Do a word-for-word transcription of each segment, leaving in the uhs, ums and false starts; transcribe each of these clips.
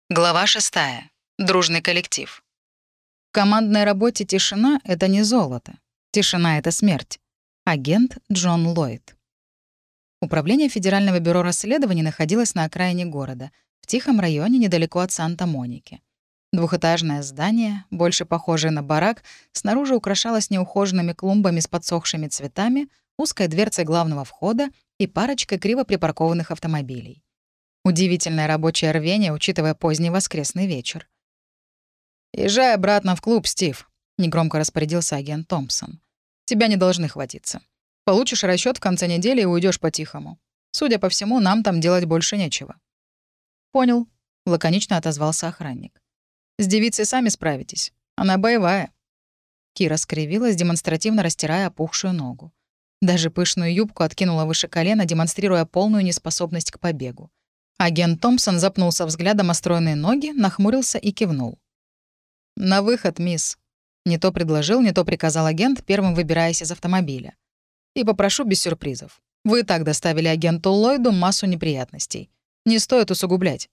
Глава шестая. Дружный коллектив. В командной работе тишина — это не золото. Тишина — это смерть. Агент Джон Ллойд. Управление Федерального бюро расследований находилось на окраине города, в тихом районе недалеко от Санта-Моники. Двухэтажное здание, больше похожее на барак, снаружи украшалось неухоженными клумбами с подсохшими цветами, узкой дверцей главного входа и парочкой криво припаркованных автомобилей. Удивительное рабочее рвение, учитывая поздний воскресный вечер. «Езжай обратно в клуб, Стив», — негромко распорядился агент Томпсон. «Тебя не должны хватиться. Получишь расчет в конце недели и уйдешь по-тихому. Судя по всему, нам там делать больше нечего». «Понял», — лаконично отозвался охранник. «С девицей сами справитесь. Она боевая». Кира скривилась, демонстративно растирая опухшую ногу. Даже пышную юбку откинула выше колена, демонстрируя полную неспособность к побегу. Агент Томпсон запнулся взглядом о стройные ноги, нахмурился и кивнул. «На выход, мисс», — не то предложил, не то приказал агент, первым выбираясь из автомобиля. «И попрошу без сюрпризов. Вы и так доставили агенту Ллойду массу неприятностей. Не стоит усугублять».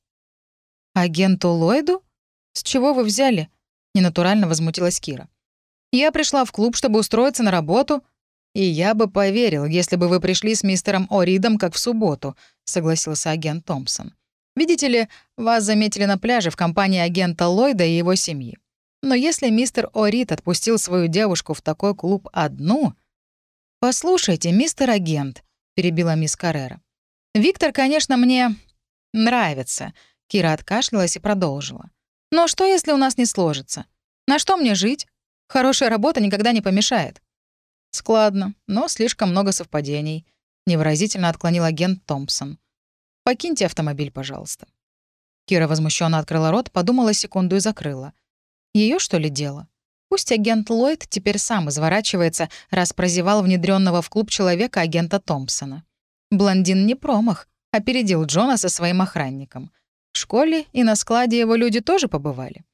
«Агенту Ллойду? С чего вы взяли?» — ненатурально возмутилась Кира. «Я пришла в клуб, чтобы устроиться на работу». «И я бы поверил, если бы вы пришли с мистером О'Ридом, как в субботу», — согласился агент Томпсон. «Видите ли, вас заметили на пляже в компании агента Ллойда и его семьи. Но если мистер О'Рид отпустил свою девушку в такой клуб одну...» «Послушайте, мистер агент», — перебила мисс Каррера. «Виктор, конечно, мне нравится», — Кира откашлялась и продолжила. «Но что, если у нас не сложится? На что мне жить? Хорошая работа никогда не помешает». «Складно, но слишком много совпадений», — невыразительно отклонил агент Томпсон. «Покиньте автомобиль, пожалуйста». Кира возмущенно открыла рот, подумала секунду и закрыла. Ее что ли дело? Пусть агент Ллойд теперь сам изворачивается, раз прозевал внедренного в клуб человека агента Томпсона. Блондин не промах, опередил Джона со своим охранником. В школе и на складе его люди тоже побывали.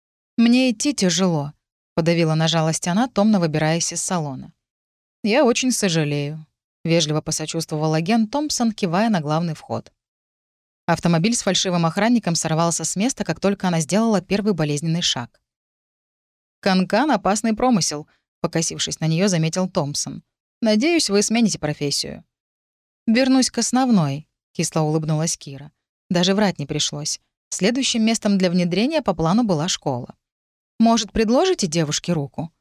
«Мне идти тяжело», — подавила на жалость она, томно выбираясь из салона. «Я очень сожалею», — вежливо посочувствовал агент Томпсон, кивая на главный вход. Автомобиль с фальшивым охранником сорвался с места, как только она сделала первый болезненный шаг. «Канкан — опасный промысел», — покосившись на нее, заметил Томпсон. «Надеюсь, вы смените профессию». «Вернусь к основной», — кисло улыбнулась Кира. Даже врать не пришлось. Следующим местом для внедрения по плану была школа. «Может, предложите девушке руку?»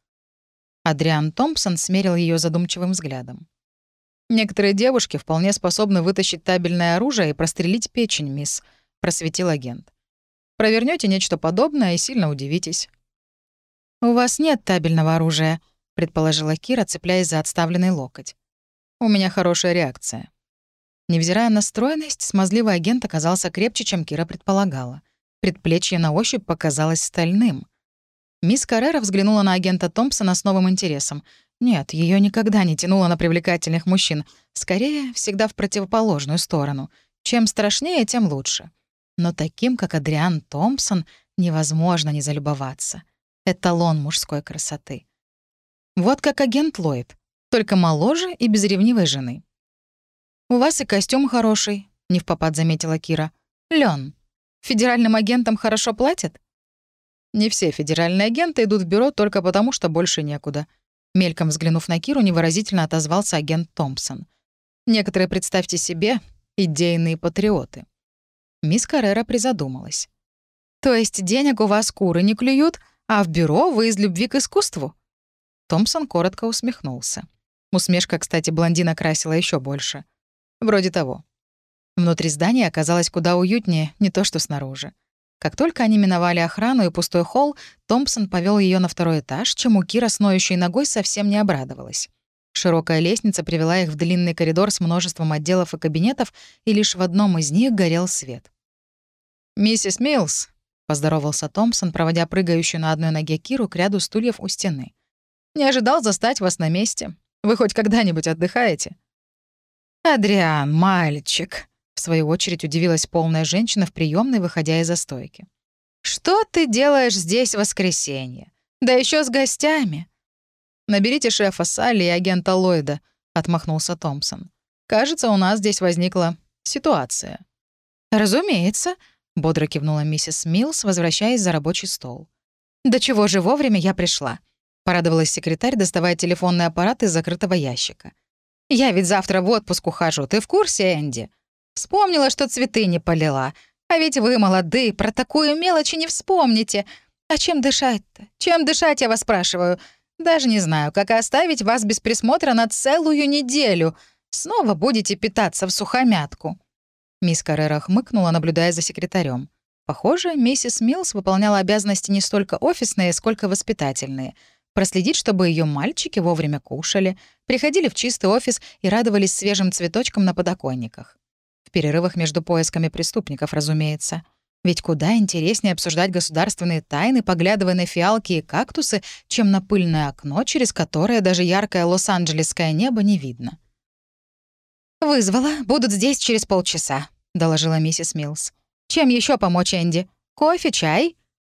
Адриан Томпсон смерил ее задумчивым взглядом. «Некоторые девушки вполне способны вытащить табельное оружие и прострелить печень, мисс», — просветил агент. «Провернете нечто подобное и сильно удивитесь». «У вас нет табельного оружия», — предположила Кира, цепляясь за отставленный локоть. «У меня хорошая реакция». Невзирая на стройность, смазливый агент оказался крепче, чем Кира предполагала. Предплечье на ощупь показалось стальным. Мисс Каррера взглянула на агента Томпсона с новым интересом. Нет, ее никогда не тянуло на привлекательных мужчин. Скорее, всегда в противоположную сторону. Чем страшнее, тем лучше. Но таким, как Адриан Томпсон, невозможно не залюбоваться. Эталон мужской красоты. Вот как агент Ллойд, только моложе и без ревнивой жены. «У вас и костюм хороший», — невпопад заметила Кира. «Лен, федеральным агентам хорошо платят?» «Не все федеральные агенты идут в бюро только потому, что больше некуда», — мельком взглянув на Киру, невыразительно отозвался агент Томпсон. «Некоторые, представьте себе, идейные патриоты». Мисс Каррера призадумалась. «То есть денег у вас куры не клюют, а в бюро вы из любви к искусству?» Томпсон коротко усмехнулся. Усмешка, кстати, блондина красила еще больше. Вроде того. Внутри здания оказалось куда уютнее, не то что снаружи. Как только они миновали охрану и пустой холл, Томпсон повел ее на второй этаж, чему Кира с ноющей ногой совсем не обрадовалась. Широкая лестница привела их в длинный коридор с множеством отделов и кабинетов, и лишь в одном из них горел свет. «Миссис Милс», — поздоровался Томпсон, проводя прыгающую на одной ноге Киру к ряду стульев у стены. «Не ожидал застать вас на месте. Вы хоть когда-нибудь отдыхаете?» «Адриан, мальчик», — в свою очередь удивилась полная женщина в приёмной, выходя из-за стойки. «Что ты делаешь здесь в воскресенье? Да еще с гостями!» «Наберите шефа Салли и агента Ллойда», — отмахнулся Томпсон. «Кажется, у нас здесь возникла ситуация». «Разумеется», — бодро кивнула миссис Милс, возвращаясь за рабочий стол. «Да чего же вовремя я пришла?» — порадовалась секретарь, доставая телефонный аппарат из закрытого ящика. «Я ведь завтра в отпуск ухожу, ты в курсе, Энди? Вспомнила, что цветы не полила. А ведь вы, молодые, про такую мелочь и не вспомните. А чем дышать-то? Чем дышать, я вас спрашиваю? Даже не знаю, как оставить вас без присмотра на целую неделю. Снова будете питаться в сухомятку». Мисс Каррера хмыкнула, наблюдая за секретарем. Похоже, миссис Милс выполняла обязанности не столько офисные, сколько воспитательные. Проследить, чтобы ее мальчики вовремя кушали, приходили в чистый офис и радовались свежим цветочкам на подоконниках. В перерывах между поисками преступников, разумеется. Ведь куда интереснее обсуждать государственные тайны, поглядывая на фиалки и кактусы, чем на пыльное окно, через которое даже яркое лос-анджелесское небо не видно. «Вызвала. Будут здесь через полчаса», — доложила миссис Милс. «Чем еще помочь, Энди? Кофе, чай?»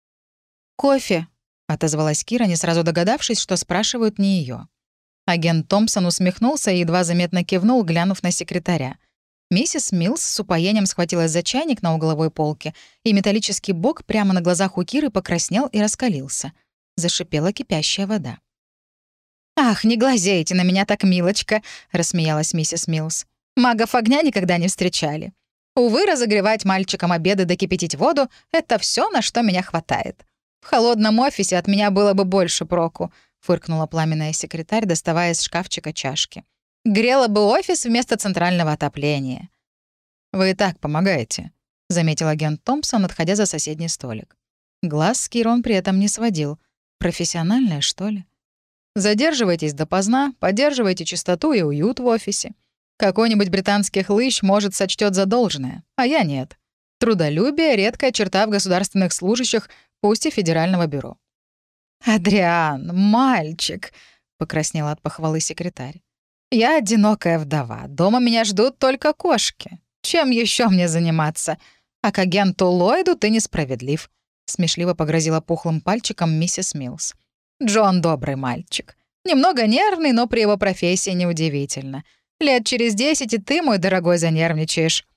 «Кофе», — отозвалась Кира, не сразу догадавшись, что спрашивают не ее. Агент Томпсон усмехнулся и едва заметно кивнул, глянув на секретаря. Миссис Милс с упоением схватилась за чайник на угловой полке, и металлический бок прямо на глазах у Киры покраснел и раскалился. Зашипела кипящая вода. «Ах, не глазейте на меня так, милочка!» — рассмеялась миссис Милс. «Магов огня никогда не встречали. Увы, разогревать мальчикам обеды да кипятить воду — это все, на что меня хватает. В холодном офисе от меня было бы больше проку», — фыркнула пламенная секретарь, доставая из шкафчика чашки. «Грела бы офис вместо центрального отопления». «Вы и так помогаете», — заметил агент Томпсон, отходя за соседний столик. Глаз с Киры он при этом не сводил. Профессиональное, что ли? «Задерживайтесь допоздна, поддерживайте чистоту и уют в офисе. Какой-нибудь британский хлыщ, может, сочтет за должное, а я нет. Трудолюбие — редкая черта в государственных служащих, пусть и Федерального бюро». «Адриан, мальчик», — покраснела от похвалы секретарь. «Я одинокая вдова. Дома меня ждут только кошки. Чем еще мне заниматься? А к агенту Ллойду ты несправедлив», — смешливо погрозила пухлым пальчиком миссис Милс. «Джон добрый мальчик. Немного нервный, но при его профессии неудивительно. Лет через десять и ты, мой дорогой, занервничаешь».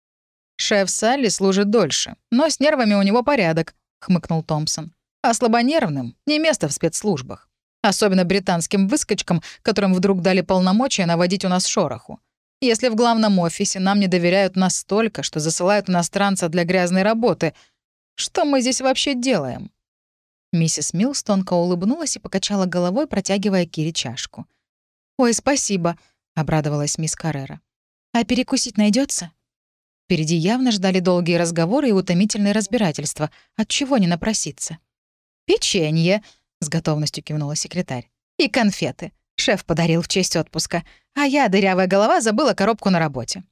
«Шеф Салли служит дольше, но с нервами у него порядок», — хмыкнул Томпсон. «А слабонервным — не место в спецслужбах. Особенно британским выскочкам, которым вдруг дали полномочия наводить у нас шороху. Если в главном офисе нам не доверяют настолько, что засылают иностранца для грязной работы, что мы здесь вообще делаем?» Миссис Милс тонко улыбнулась и покачала головой, протягивая Кире чашку. «Ой, спасибо», — обрадовалась мисс Каррера. «А перекусить найдется? Впереди явно ждали долгие разговоры и утомительные разбирательства. Отчего не напроситься? «Печенье», — с готовностью кивнула секретарь. «И конфеты. Шеф подарил в честь отпуска. А я, дырявая голова, забыла коробку на работе».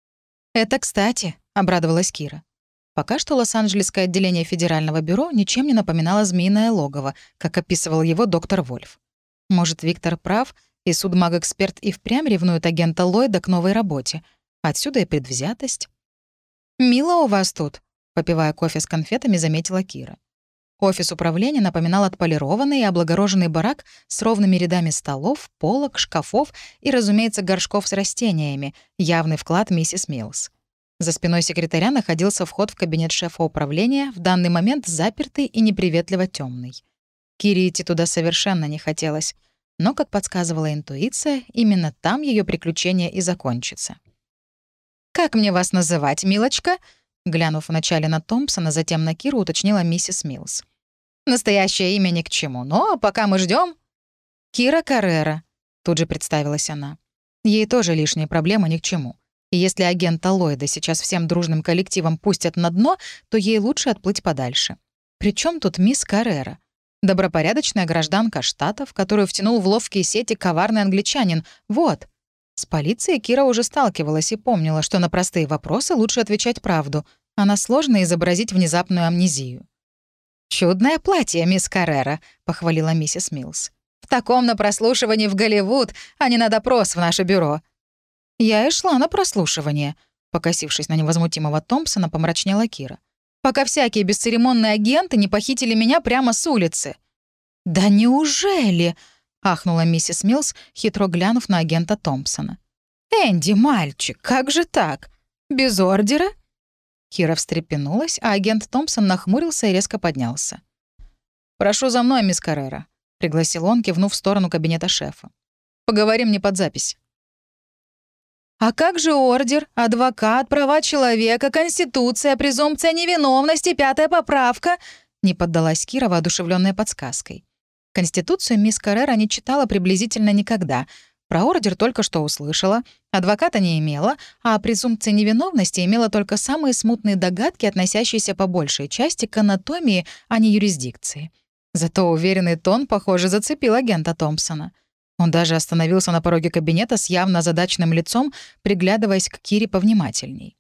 «Это кстати», — обрадовалась Кира. Пока что Лос-Анджелесское отделение Федерального бюро ничем не напоминало змеиное логово, как описывал его доктор Вольф. Может, Виктор прав, и судмаг-эксперт и впрямь ревнует агента Ллойда к новой работе. Отсюда и предвзятость. «Мило у вас тут», — попивая кофе с конфетами, заметила Кира. Офис управления напоминал отполированный и облагороженный барак с ровными рядами столов, полок, шкафов и, разумеется, горшков с растениями, явный вклад миссис Милс. За спиной секретаря находился вход в кабинет шефа управления, в данный момент запертый и неприветливо темный. Кире идти туда совершенно не хотелось, но, как подсказывала интуиция, именно там ее приключение и закончится. «Как мне вас называть, милочка?» Глянув вначале на Томпсона, затем на Киру, уточнила миссис Милс. «Настоящее имя ни к чему, но пока мы ждем. «Кира Каррера», — тут же представилась она. Ей тоже лишние проблемы ни к чему. И если агента Ллойда сейчас всем дружным коллективом пустят на дно, то ей лучше отплыть подальше. Причем тут мисс Каррера? Добропорядочная гражданка штата, в которую втянул в ловкие сети коварный англичанин. Вот. С полицией Кира уже сталкивалась и помнила, что на простые вопросы лучше отвечать правду, а на сложные изобразить внезапную амнезию. «Чудное платье, мисс Каррера», — похвалила миссис Милс. «В таком на прослушивании в Голливуд, а не на допрос в наше бюро». «Я и шла на прослушивание», — покосившись на невозмутимого Томпсона, помрачнела Кира. «Пока всякие бесцеремонные агенты не похитили меня прямо с улицы». «Да неужели?» — ахнула миссис Милс, хитро глянув на агента Томпсона. «Энди, мальчик, как же так? Без ордера?» Кира встрепенулась, а агент Томпсон нахмурился и резко поднялся. «Прошу за мной, мисс Каррера», — пригласил он, кивнув в сторону кабинета шефа. «Поговорим не под запись». «А как же ордер, адвокат, права человека, конституция, презумпция невиновности, пятая поправка?» Не поддалась Кира, воодушевленная подсказкой. Конституцию мисс Каррера не читала приблизительно никогда. Про ордер только что услышала, адвоката не имела, а о презумпции невиновности имела только самые смутные догадки, относящиеся по большей части к анатомии, а не юрисдикции. Зато уверенный тон, похоже, зацепил агента Томпсона. Он даже остановился на пороге кабинета с явно озадаченным лицом, приглядываясь к Кире повнимательней.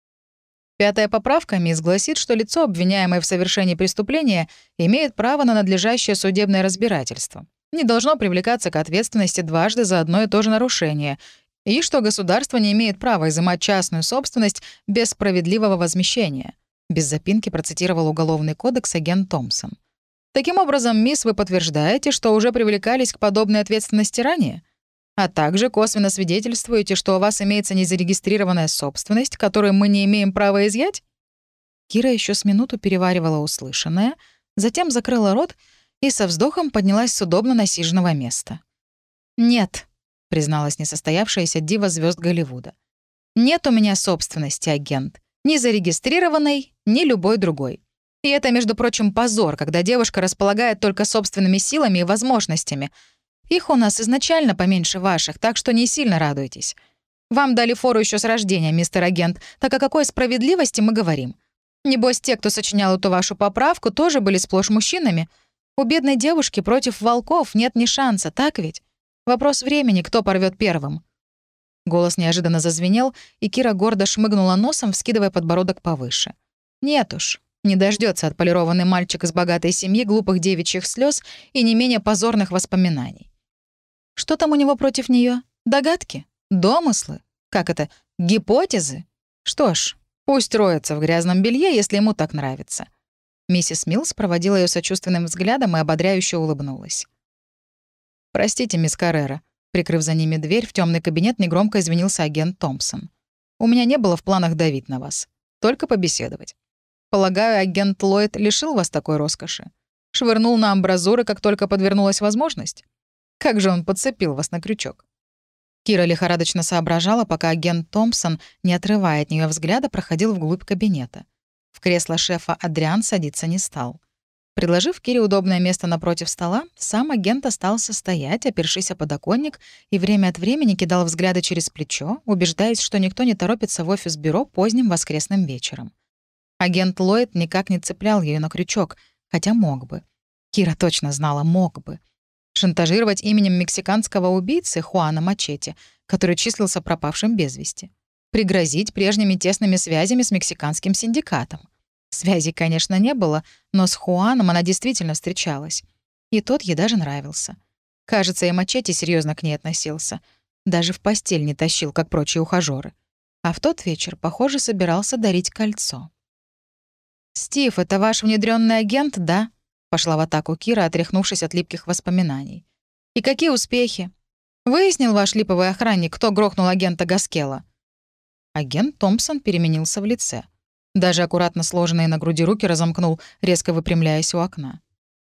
Пятая поправка, мисс, гласит, что лицо, обвиняемое в совершении преступления, имеет право на надлежащее судебное разбирательство, не должно привлекаться к ответственности дважды за одно и то же нарушение, и что государство не имеет права изымать частную собственность без справедливого возмещения. Без запинки процитировал Уголовный кодекс агент Томпсон. Таким образом, мисс, вы подтверждаете, что уже привлекались к подобной ответственности ранее? А также косвенно свидетельствуете, что у вас имеется незарегистрированная собственность, которую мы не имеем права изъять?» Кира еще с минуту переваривала услышанное, затем закрыла рот и со вздохом поднялась с удобно насиженного места. «Нет», — призналась несостоявшаяся дива звезд Голливуда. «Нет у меня собственности, агент. Ни зарегистрированной, ни любой другой. И это, между прочим, позор, когда девушка располагает только собственными силами и возможностями. Их у нас изначально поменьше ваших, так что не сильно радуйтесь. Вам дали фору еще с рождения, мистер агент, так о какой справедливости мы говорим? Небось, те, кто сочинял эту вашу поправку, тоже были сплошь мужчинами. У бедной девушки против волков нет ни шанса, так ведь? Вопрос времени, кто порвет первым». Голос неожиданно зазвенел, и Кира гордо шмыгнула носом, вскидывая подбородок повыше. «Нет уж, не дождется отполированный мальчик из богатой семьи глупых девичьих слез и не менее позорных воспоминаний. Что там у него против нее? Догадки? Домыслы? Как это? Гипотезы? Что ж, пусть роется в грязном белье, если ему так нравится». Миссис Милс проводила ее сочувственным взглядом и ободряюще улыбнулась. «Простите, мисс Каррера», — прикрыв за ними дверь, в темный кабинет негромко извинился агент Томпсон. «У меня не было в планах давить на вас. Только побеседовать. Полагаю, агент Ллойд лишил вас такой роскоши. Швырнул на амбразуры, как только подвернулась возможность. Как же он подцепил вас на крючок?» Кира лихорадочно соображала, пока агент Томпсон, не отрывая от нее взгляда, проходил вглубь кабинета. В кресло шефа Адриан садиться не стал. Предложив Кире удобное место напротив стола, сам агент остался стоять, опершись о подоконник, и время от времени кидал взгляды через плечо, убеждаясь, что никто не торопится в офис-бюро поздним воскресным вечером. Агент Ллойд никак не цеплял ее на крючок, хотя мог бы. Кира точно знала, мог бы. Шантажировать именем мексиканского убийцы Хуана Мачете, который числился пропавшим без вести. Пригрозить прежними тесными связями с мексиканским синдикатом. Связей, конечно, не было, но с Хуаном она действительно встречалась. И тот ей даже нравился. Кажется, и Мачете серьезно к ней относился. Даже в постель не тащил, как прочие ухажёры. А в тот вечер, похоже, собирался дарить кольцо. «Стив, это ваш внедрённый агент, да?» Пошла в атаку Кира, отряхнувшись от липких воспоминаний. «И какие успехи? Выяснил ваш липовый охранник, кто грохнул агента Гаскела?» Агент Томпсон переменился в лице. Даже аккуратно сложенные на груди руки разомкнул, резко выпрямляясь у окна.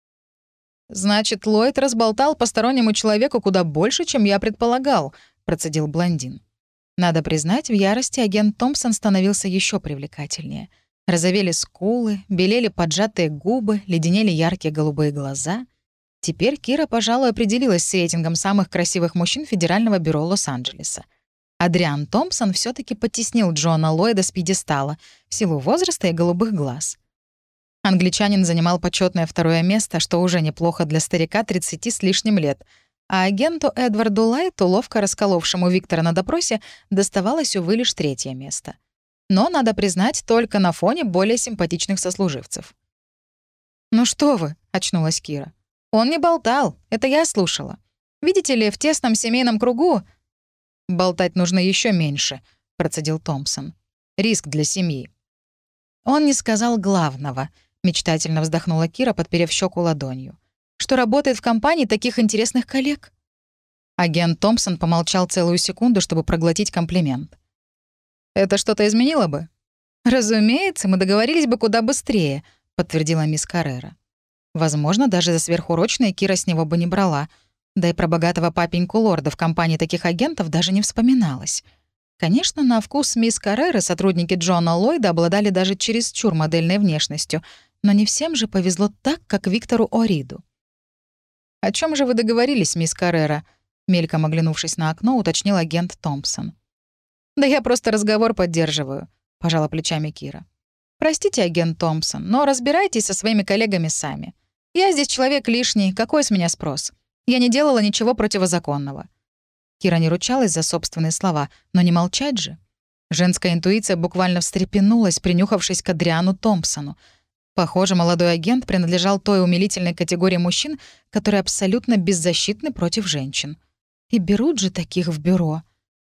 «Значит, Ллойд разболтал постороннему человеку куда больше, чем я предполагал», — процедил блондин. Надо признать, в ярости агент Томпсон становился еще привлекательнее. Розовели скулы, белели поджатые губы, леденели яркие голубые глаза. Теперь Кира, пожалуй, определилась с рейтингом самых красивых мужчин Федерального бюро Лос-Анджелеса. Адриан Томпсон все таки потеснил Джона Ллойда с пьедестала в силу возраста и голубых глаз. Англичанин занимал почетное второе место, что уже неплохо для старика тридцати с лишним лет, а агенту Эдварду Лайту, ловко расколовшему Виктора на допросе, доставалось, увы, лишь третье место. Но, надо признать, только на фоне более симпатичных сослуживцев. «Ну что вы», — очнулась Кира. «Он не болтал, это я слушала. Видите ли, в тесном семейном кругу...» «Болтать нужно еще меньше», — процедил Томпсон. «Риск для семьи». «Он не сказал главного», — мечтательно вздохнула Кира, подперев щеку ладонью. «Что работает в компании таких интересных коллег». Агент Томпсон помолчал целую секунду, чтобы проглотить комплимент. «Это что-то изменило бы?» «Разумеется, мы договорились бы куда быстрее», — подтвердила мисс Каррера. Возможно, даже за сверхурочные Кира с него бы не брала. Да и про богатого папеньку лорда в компании таких агентов даже не вспоминалось. Конечно, на вкус мисс Карреры сотрудники Джона Ллойда обладали даже чересчур модельной внешностью, но не всем же повезло так, как Виктору О'Риду. «О чем же вы договорились, мисс Каррера?» — мельком оглянувшись на окно, уточнил агент Томпсон. «Да я просто разговор поддерживаю», — пожала плечами Кира. «Простите, агент Томпсон, но разбирайтесь со своими коллегами сами. Я здесь человек лишний, какой с меня спрос? Я не делала ничего противозаконного». Кира не ручалась за собственные слова, но не молчать же. Женская интуиция буквально встрепенулась, принюхавшись к Адриану Томпсону. Похоже, молодой агент принадлежал той умилительной категории мужчин, которые абсолютно беззащитны против женщин. И берут же таких в бюро.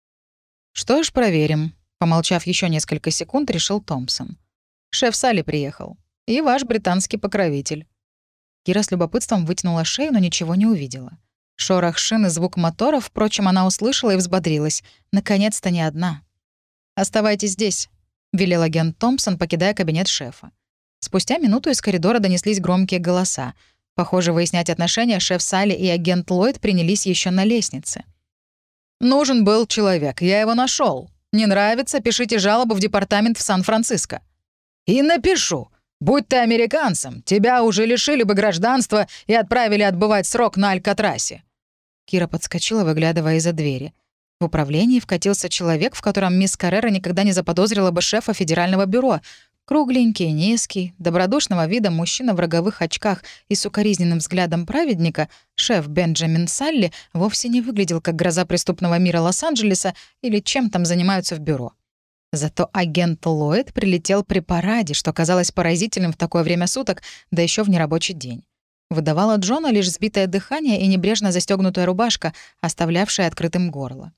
«Что ж, проверим», — помолчав еще несколько секунд, решил Томпсон. «Шеф Салли приехал. И ваш британский покровитель». Кира с любопытством вытянула шею, но ничего не увидела. Шорох шин и звук мотора, впрочем, она услышала и взбодрилась. Наконец-то не одна. «Оставайтесь здесь», — велел агент Томпсон, покидая кабинет шефа. Спустя минуту из коридора донеслись громкие голоса. Похоже, выяснять отношения шеф Салли и агент Ллойд принялись еще на лестнице. «Нужен был человек, я его нашел. Не нравится, пишите жалобу в департамент в Сан-Франциско». «И напишу. Будь ты американцем, тебя уже лишили бы гражданства и отправили отбывать срок на Алькатрасе». Кира подскочила, выглядывая из-за двери. В управлении вкатился человек, в котором мисс Каррера никогда не заподозрила бы шефа Федерального бюро. Кругленький, низкий, добродушного вида мужчина в роговых очках и с укоризненным взглядом праведника, шеф Бенджамин Салли вовсе не выглядел как гроза преступного мира Лос-Анджелеса или чем там занимаются в бюро. Зато агент Ллойд прилетел при параде, что казалось поразительным в такое время суток, да еще в нерабочий день. Выдавала Джона лишь сбитое дыхание и небрежно застегнутая рубашка, оставлявшая открытым горло.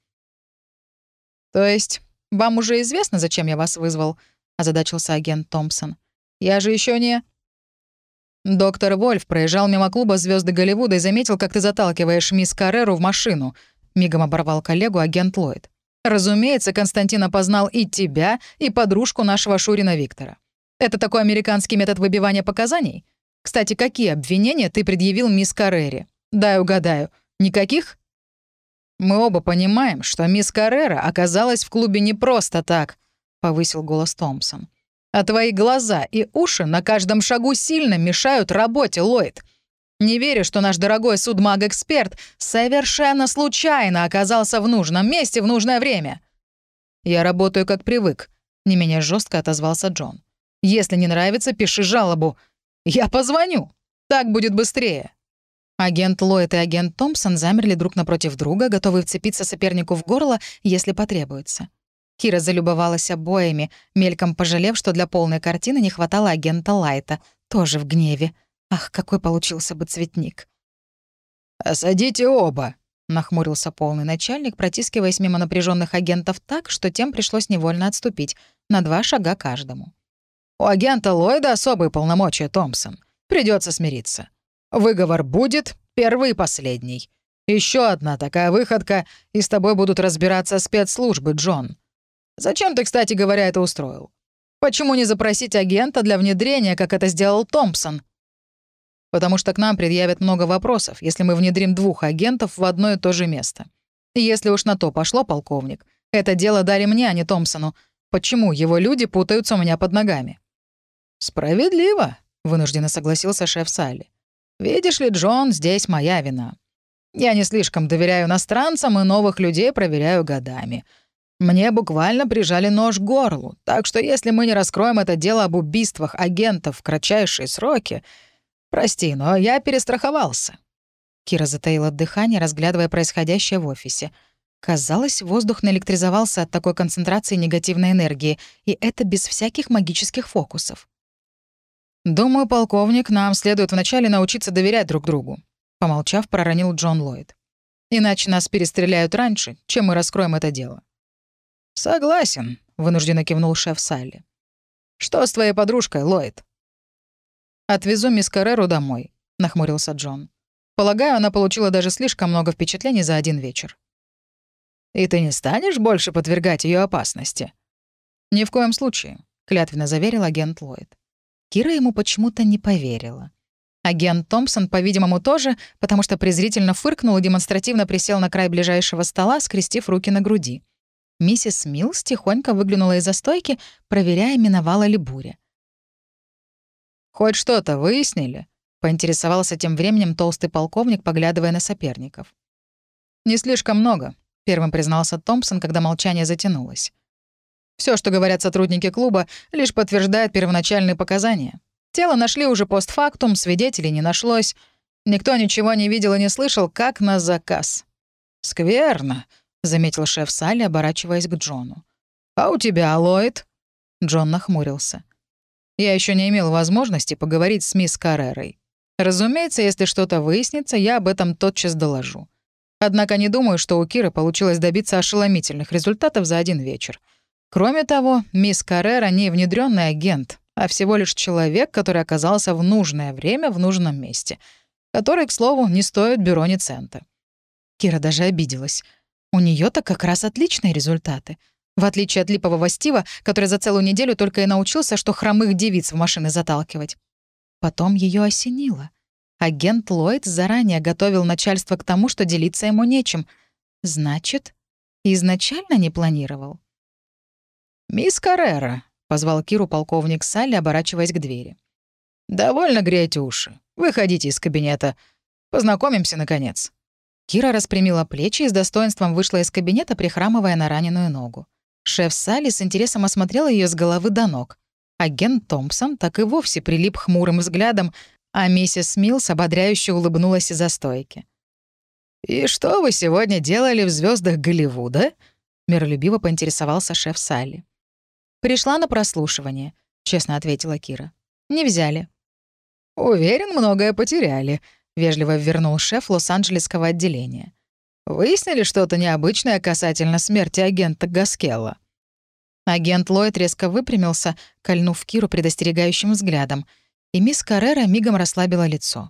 «То есть вам уже известно, зачем я вас вызвал?» — озадачился агент Томпсон. «Я же еще не...» «Доктор Вольф проезжал мимо клуба «Звезды Голливуда» и заметил, как ты заталкиваешь мисс Карреру в машину», — мигом оборвал коллегу агент Ллойд. «Разумеется, Константин опознал и тебя, и подружку нашего Шурина Виктора. Это такой американский метод выбивания показаний? Кстати, какие обвинения ты предъявил мисс Каррере? Дай угадаю. Никаких?» «Мы оба понимаем, что мисс Каррера оказалась в клубе не просто так», — повысил голос Томпсон. «А твои глаза и уши на каждом шагу сильно мешают работе, Ллойд. Не верю, что наш дорогой судмаг-эксперт совершенно случайно оказался в нужном месте в нужное время». «Я работаю как привык», — не менее жестко отозвался Джон. «Если не нравится, пиши жалобу. Я позвоню. Так будет быстрее». Агент Ллойд и агент Томпсон замерли друг напротив друга, готовые вцепиться сопернику в горло, если потребуется. Кира залюбовалась обоями, мельком пожалев, что для полной картины не хватало агента Лайта, тоже в гневе. Ах, какой получился бы цветник. «Осадите оба», — нахмурился полный начальник, протискиваясь мимо напряженных агентов так, что тем пришлось невольно отступить, на два шага каждому. «У агента Ллойда особые полномочия, Томпсон. Придется смириться. Выговор будет первый и последний. Еще одна такая выходка, и с тобой будут разбираться спецслужбы, Джон. Зачем ты, кстати говоря, это устроил? Почему не запросить агента для внедрения, как это сделал Томпсон?» «Потому что к нам предъявят много вопросов, если мы внедрим двух агентов в одно и то же место. И если уж на то пошло, полковник, это дело дали мне, а не Томпсону. Почему его люди путаются у меня под ногами?» «Справедливо», — вынужденно согласился шеф Салли. «Видишь ли, Джон, здесь моя вина. Я не слишком доверяю иностранцам и новых людей проверяю годами. Мне буквально прижали нож к горлу, так что если мы не раскроем это дело об убийствах агентов в кратчайшие сроки... Прости, но я перестраховался». Кира затаила дыхание, разглядывая происходящее в офисе. Казалось, воздух наэлектризовался от такой концентрации негативной энергии, и это без всяких магических фокусов. «Думаю, полковник, нам следует вначале научиться доверять друг другу», — помолчав, проронил Джон Ллойд. «Иначе нас перестреляют раньше, чем мы раскроем это дело». «Согласен», — вынужденно кивнул шеф Салли. «Что с твоей подружкой, Ллойд?» «Отвезу мисс Карреру домой», — нахмурился Джон. «Полагаю, она получила даже слишком много впечатлений за один вечер». «И ты не станешь больше подвергать ее опасности?» «Ни в коем случае. — клятвенно заверил агент Ллойд. Кира ему почему-то не поверила. Агент Томпсон, по-видимому, тоже, потому что презрительно фыркнул и демонстративно присел на край ближайшего стола, скрестив руки на груди. Миссис Милс тихонько выглянула из-за стойки, проверяя, миновала ли буря. «Хоть что-то выяснили?» — поинтересовался тем временем толстый полковник, поглядывая на соперников. «Не слишком много», — первым признался Томпсон, когда молчание затянулось. Все, что говорят сотрудники клуба, лишь подтверждает первоначальные показания. Тело нашли уже постфактум, свидетелей не нашлось. Никто ничего не видел и не слышал, как на заказ. «Скверно», — заметил шеф Салли, оборачиваясь к Джону. «А у тебя, Ллойд?» Джон нахмурился. «Я еще не имел возможности поговорить с мисс Каррерой. Разумеется, если что-то выяснится, я об этом тотчас доложу. Однако не думаю, что у Киры получилось добиться ошеломительных результатов за один вечер. Кроме того, мисс Каррера не внедрённый агент, а всего лишь человек, который оказался в нужное время в нужном месте, который, к слову, не стоит бюро ни цента». Кира даже обиделась. У неё-то как раз отличные результаты. В отличие от липового Стива, который за целую неделю только и научился, что хромых девиц в машины заталкивать. Потом её осенило. Агент Ллойд заранее готовил начальство к тому, что делиться ему нечем. Значит, изначально не планировал. «Мисс Каррера», — позвал Киру полковник Салли, оборачиваясь к двери. «Довольно греть уши. Выходите из кабинета. Познакомимся, наконец». Кира распрямила плечи и с достоинством вышла из кабинета, прихрамывая на раненую ногу. Шеф Салли с интересом осмотрел ее с головы до ног. Агент Томпсон так и вовсе прилип хмурым взглядом, а миссис Милс ободряюще улыбнулась из-за стойки. «И что вы сегодня делали в звездах Голливуда?» — миролюбиво поинтересовался шеф Салли. «Пришла на прослушивание», — честно ответила Кира. «Не взяли». «Уверен, многое потеряли», — вежливо вернул шеф Лос-Анджелесского отделения. «Выяснили что-то необычное касательно смерти агента Гаскелла?» Агент Ллойд резко выпрямился, кольнув Киру предостерегающим взглядом, и мисс Каррера мигом расслабила лицо.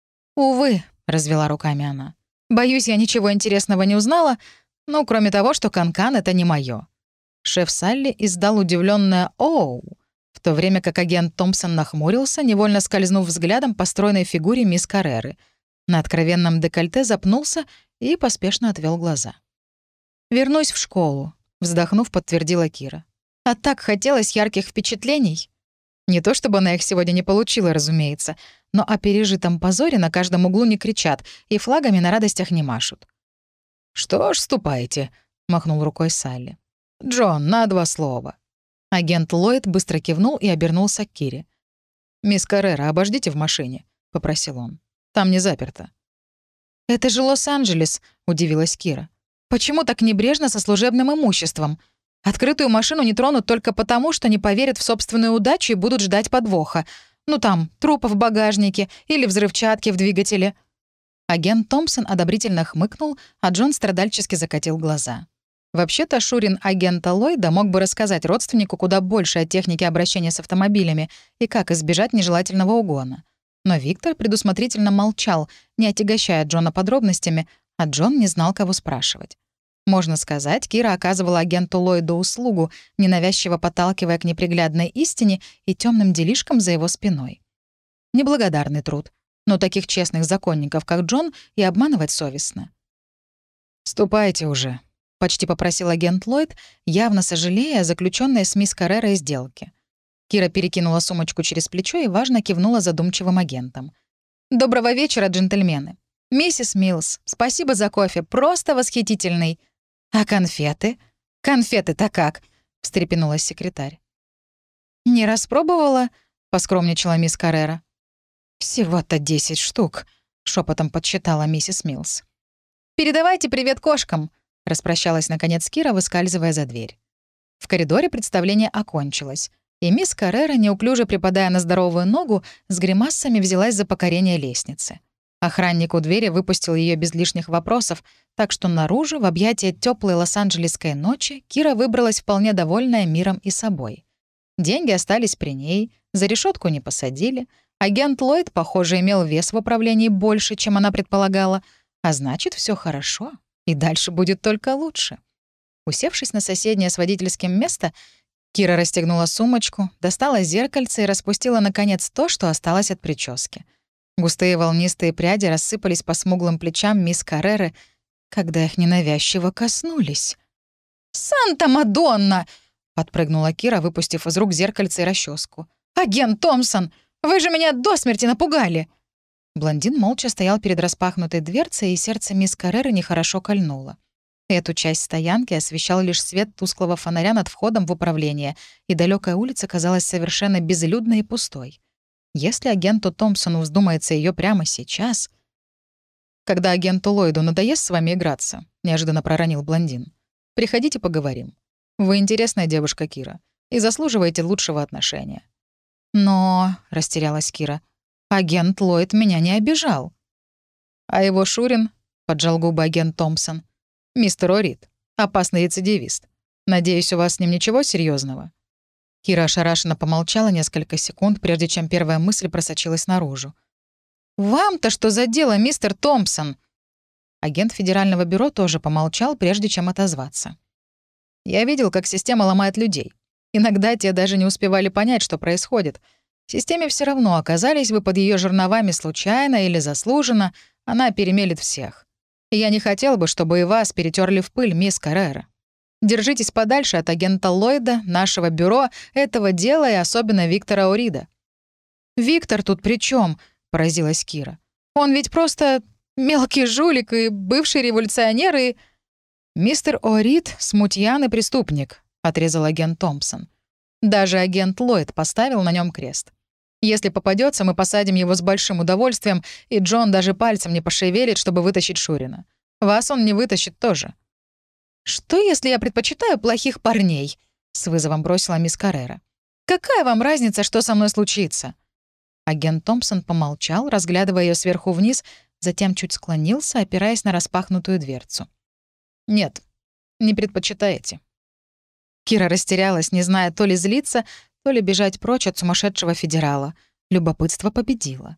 «Увы», — развела руками она. «Боюсь, я ничего интересного не узнала, ну, кроме того, что Канкан — это не моё». Шеф Салли издал удивленное «Оу», в то время как агент Томпсон нахмурился, невольно скользнув взглядом по стройной фигуре мисс Карреры. На откровенном декольте запнулся и поспешно отвел глаза. «Вернусь в школу», — вздохнув, подтвердила Кира. «А так хотелось ярких впечатлений». Не то чтобы она их сегодня не получила, разумеется, но о пережитом позоре на каждом углу не кричат и флагами на радостях не машут. «Что ж, ступайте», — махнул рукой Салли. «Джон, на два слова». Агент Ллойд быстро кивнул и обернулся к Кире. «Мисс Каррера, обождите в машине», — попросил он. «Там не заперто». «Это же Лос-Анджелес», — удивилась Кира. «Почему так небрежно со служебным имуществом? Открытую машину не тронут только потому, что не поверят в собственную удачу и будут ждать подвоха. Ну там, трупа в багажнике или взрывчатки в двигателе». Агент Томпсон одобрительно хмыкнул, а Джон страдальчески закатил глаза. Вообще-то Шурин агента Ллойда мог бы рассказать родственнику куда больше о технике обращения с автомобилями и как избежать нежелательного угона. Но Виктор предусмотрительно молчал, не отягощая Джона подробностями, а Джон не знал, кого спрашивать. Можно сказать, Кира оказывала агенту Ллойду услугу, ненавязчиво подталкивая к неприглядной истине и темным делишкам за его спиной. Неблагодарный труд, но таких честных законников, как Джон, и обманывать совестно. «Ступайте уже», — почти попросил агент Ллойд, явно сожалея о заключенной с мисс Каррерой сделке. Кира перекинула сумочку через плечо и важно кивнула задумчивым агентом. «Доброго вечера, джентльмены. Миссис Милс, спасибо за кофе, просто восхитительный. А конфеты? Конфеты-то как?» — встрепенулась секретарь. «Не распробовала?» — поскромничала мисс Каррера. «Всего-то десять штук», — шепотом подсчитала миссис Милс. «Передавайте привет кошкам», — распрощалась наконец Кира, выскальзывая за дверь. В коридоре представление окончилось, и мисс Каррера, неуклюже припадая на здоровую ногу, с гримасами взялась за покорение лестницы. Охранник у двери выпустил ее без лишних вопросов, так что наружу, в объятия теплой лос-анджелесской ночи, Кира выбралась вполне довольная миром и собой. Деньги остались при ней, за решетку не посадили, агент Ллойд, похоже, имел вес в управлении больше, чем она предполагала, а значит, все хорошо, и дальше будет только лучше. Усевшись на соседнее с водительским место, Кира расстегнула сумочку, достала зеркальце и распустила, наконец, то, что осталось от прически. Густые волнистые пряди рассыпались по смуглым плечам мисс Карреры, когда их ненавязчиво коснулись. «Санта-Мадонна!» — подпрыгнула Кира, выпустив из рук зеркальце и расческу. «Агент Томпсон! Вы же меня до смерти напугали!» Блондин молча стоял перед распахнутой дверцей, и сердце мисс Карреры нехорошо кольнуло. Эту часть стоянки освещал лишь свет тусклого фонаря над входом в управление, и далекая улица казалась совершенно безлюдной и пустой. Если агенту Томпсону вздумается ее прямо сейчас... «Когда агенту Ллойду надоест с вами играться», — неожиданно проронил блондин, — «приходите поговорим. Вы интересная девушка, Кира, и заслуживаете лучшего отношения». «Но...» — растерялась Кира. «Агент Ллойд меня не обижал». «А его Шурин», — поджал губы агент Томпсон, — «мистер Орид, опасный рецидивист. Надеюсь, у вас с ним ничего серьезного. Кира ошарашенно помолчала несколько секунд, прежде чем первая мысль просочилась наружу. «Вам-то что за дело, мистер Томпсон?» Агент Федерального бюро тоже помолчал, прежде чем отозваться. «Я видел, как система ломает людей. Иногда те даже не успевали понять, что происходит. Системе все равно, оказались вы под ее жерновами случайно или заслуженно, она перемелет всех. И я не хотел бы, чтобы и вас перетерли в пыль, мисс Каррера. Держитесь подальше от агента Ллойда, нашего бюро, этого дела и особенно Виктора Орида». «Виктор тут при чем? Поразилась Кира. «Он ведь просто мелкий жулик и бывший революционер и...» «Мистер Орид — смутьян и преступник», — отрезал агент Томпсон. «Даже агент Ллойд поставил на нем крест. Если попадется, мы посадим его с большим удовольствием, и Джон даже пальцем не пошевелит, чтобы вытащить Шурина. Вас он не вытащит тоже». «Что, если я предпочитаю плохих парней?» — с вызовом бросила мисс Каррера. «Какая вам разница, что со мной случится?» Агент Томпсон помолчал, разглядывая ее сверху вниз, затем чуть склонился, опираясь на распахнутую дверцу. «Нет, не предпочитаете». Кира растерялась, не зная то ли злиться, то ли бежать прочь от сумасшедшего федерала. Любопытство победило.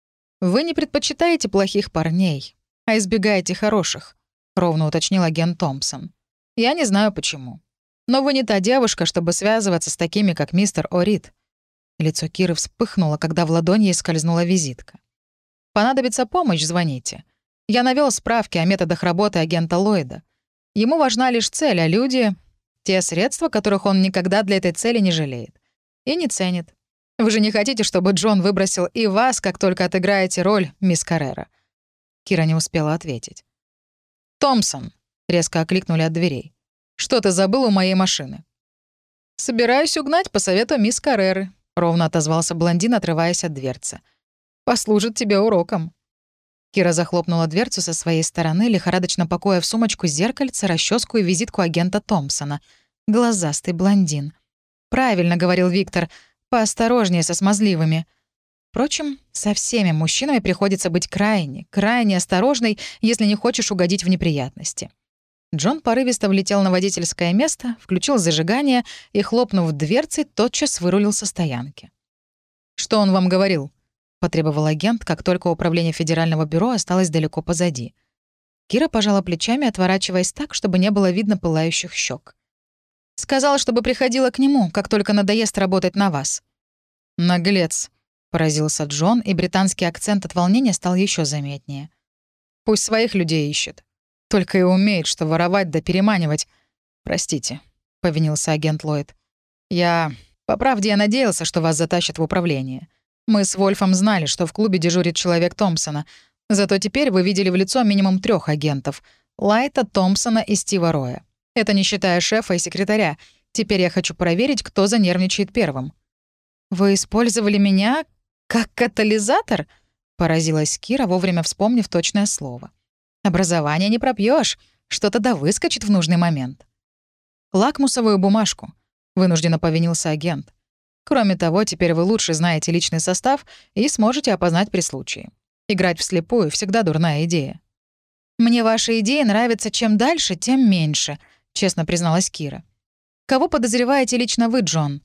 «Вы не предпочитаете плохих парней, а избегаете хороших», — ровно уточнил агент Томпсон. «Я не знаю, почему. Но вы не та девушка, чтобы связываться с такими, как мистер Орид». Лицо Киры вспыхнуло, когда в ладони ей скользнула визитка. «Понадобится помощь, звоните. Я навёл справки о методах работы агента Ллойда. Ему важна лишь цель, а люди — те средства, которых он никогда для этой цели не жалеет. И не ценит. Вы же не хотите, чтобы Джон выбросил и вас, как только отыграете роль мисс Каррера?» Кира не успела ответить. «Томпсон», — резко окликнули от дверей. «Что ты забыл у моей машины?» «Собираюсь угнать по совету мисс Карреры», — ровно отозвался блондин, отрываясь от дверцы. «Послужит тебе уроком». Кира захлопнула дверцу со своей стороны, лихорадочно пакуя в сумочку зеркальце, расческу и визитку агента Томпсона. Глазастый блондин. «Правильно», — говорил Виктор, — «поосторожнее со смазливыми». Впрочем, со всеми мужчинами приходится быть крайне, крайне осторожной, если не хочешь угодить в неприятности. Джон порывисто влетел на водительское место, включил зажигание и, хлопнув дверцей, тотчас вырулил со стоянки. «Что он вам говорил?» — потребовал агент, как только управление Федерального бюро осталось далеко позади. Кира пожала плечами, отворачиваясь так, чтобы не было видно пылающих щек. «Сказала, чтобы приходила к нему, как только надоест работать на вас». «Наглец», — поразился Джон, и британский акцент от волнения стал еще заметнее. «Пусть своих людей ищет. Только и умеет, что воровать да переманивать. Простите», — повинился агент Ллойд. «Я... По правде, я надеялся, что вас затащат в управление. Мы с Вольфом знали, что в клубе дежурит человек Томпсона. Зато теперь вы видели в лицо минимум трех агентов — Лайта, Томпсона и Стива Роя. Это не считая шефа и секретаря. Теперь я хочу проверить, кто занервничает первым». «Вы использовали меня как катализатор?» — поразилась Кира, вовремя вспомнив точное слово. «Образование не пропьешь, что-то да выскочит в нужный момент». «Лакмусовую бумажку», — вынужденно повинился агент. «Кроме того, теперь вы лучше знаете личный состав и сможете опознать при случае. Играть вслепую — всегда дурная идея». «Мне ваша идея нравится чем дальше, тем меньше», — честно призналась Кира. «Кого подозреваете лично вы, Джон?»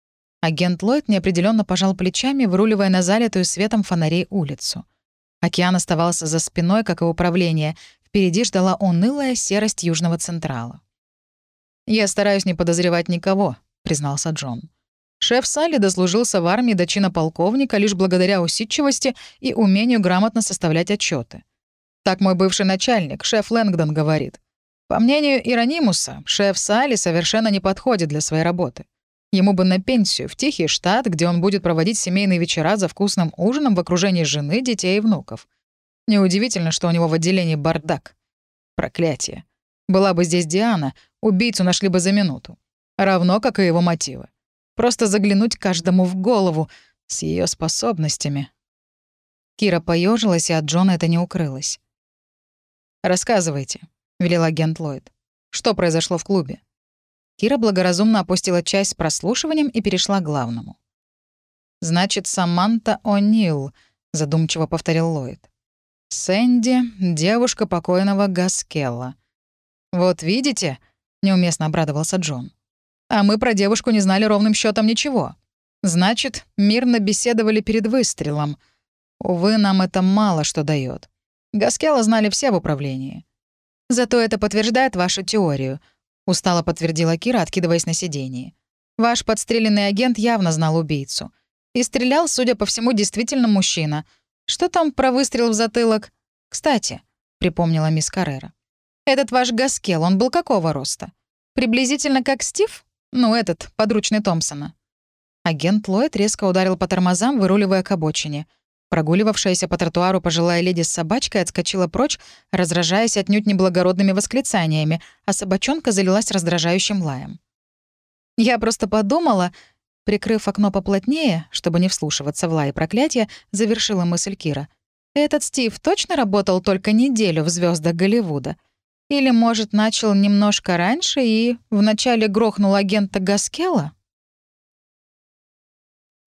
Агент Ллойд неопределенно пожал плечами, выруливая на залитую светом фонарей улицу. Океан оставался за спиной, как и управление. Впереди ждала унылая серость Южного Централа. «Я стараюсь не подозревать никого», признался Джон. «Шеф Салли дослужился в армии до чина полковника лишь благодаря усидчивости и умению грамотно составлять отчеты. Так мой бывший начальник, шеф Лэнгдон, говорит. По мнению Иеронимуса, шеф Салли совершенно не подходит для своей работы. Ему бы на пенсию, в тихий штат, где он будет проводить семейные вечера за вкусным ужином в окружении жены, детей и внуков. Неудивительно, что у него в отделении бардак. Проклятие. Была бы здесь Диана, убийцу нашли бы за минуту. Равно, как и его мотивы. Просто заглянуть каждому в голову с ее способностями». Кира поежилась, и от Джона это не укрылось. «Рассказывайте», — велел агент Ллойд. «Что произошло в клубе?» Кира благоразумно опустила часть с прослушиванием и перешла к главному. «Значит, Саманта О'Нил», — задумчиво повторил Ллойд. «Сэнди — девушка покойного Гаскелла». «Вот видите?» — неуместно обрадовался Джон. «А мы про девушку не знали ровным счетом ничего. Значит, мирно беседовали перед выстрелом. Увы, нам это мало что дает. Гаскелла знали все в управлении». «Зато это подтверждает вашу теорию», — устало подтвердила Кира, откидываясь на сиденье. «Ваш подстреленный агент явно знал убийцу. И стрелял, судя по всему, действительно мужчина. Что там про выстрел в затылок? Кстати», — припомнила мисс Каррера. «Этот ваш Гаскелл, он был какого роста? Приблизительно как Стив? Ну, этот, подручный Томпсона». Агент Ллойд резко ударил по тормозам, выруливая к обочине. Прогуливавшаяся по тротуару пожилая леди с собачкой отскочила прочь, раздражаясь отнюдь неблагородными восклицаниями, а собачонка залилась раздражающим лаем. «Я просто подумала...» Прикрыв окно поплотнее, чтобы не вслушиваться в лай и проклятия, завершила мысль Кира. «Этот Стив точно работал только неделю в звездах Голливуда? Или, может, начал немножко раньше и вначале грохнул агента Гаскелла?»